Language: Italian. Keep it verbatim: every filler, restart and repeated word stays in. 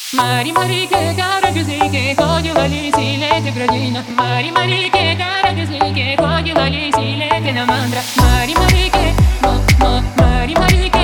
Mari Mari che cara che sei che coglio la lì si lette gradina. Mari Mari che cara che sei che coglio la lì si lette la mandra. Mari Mari che ma ma Mari Mari che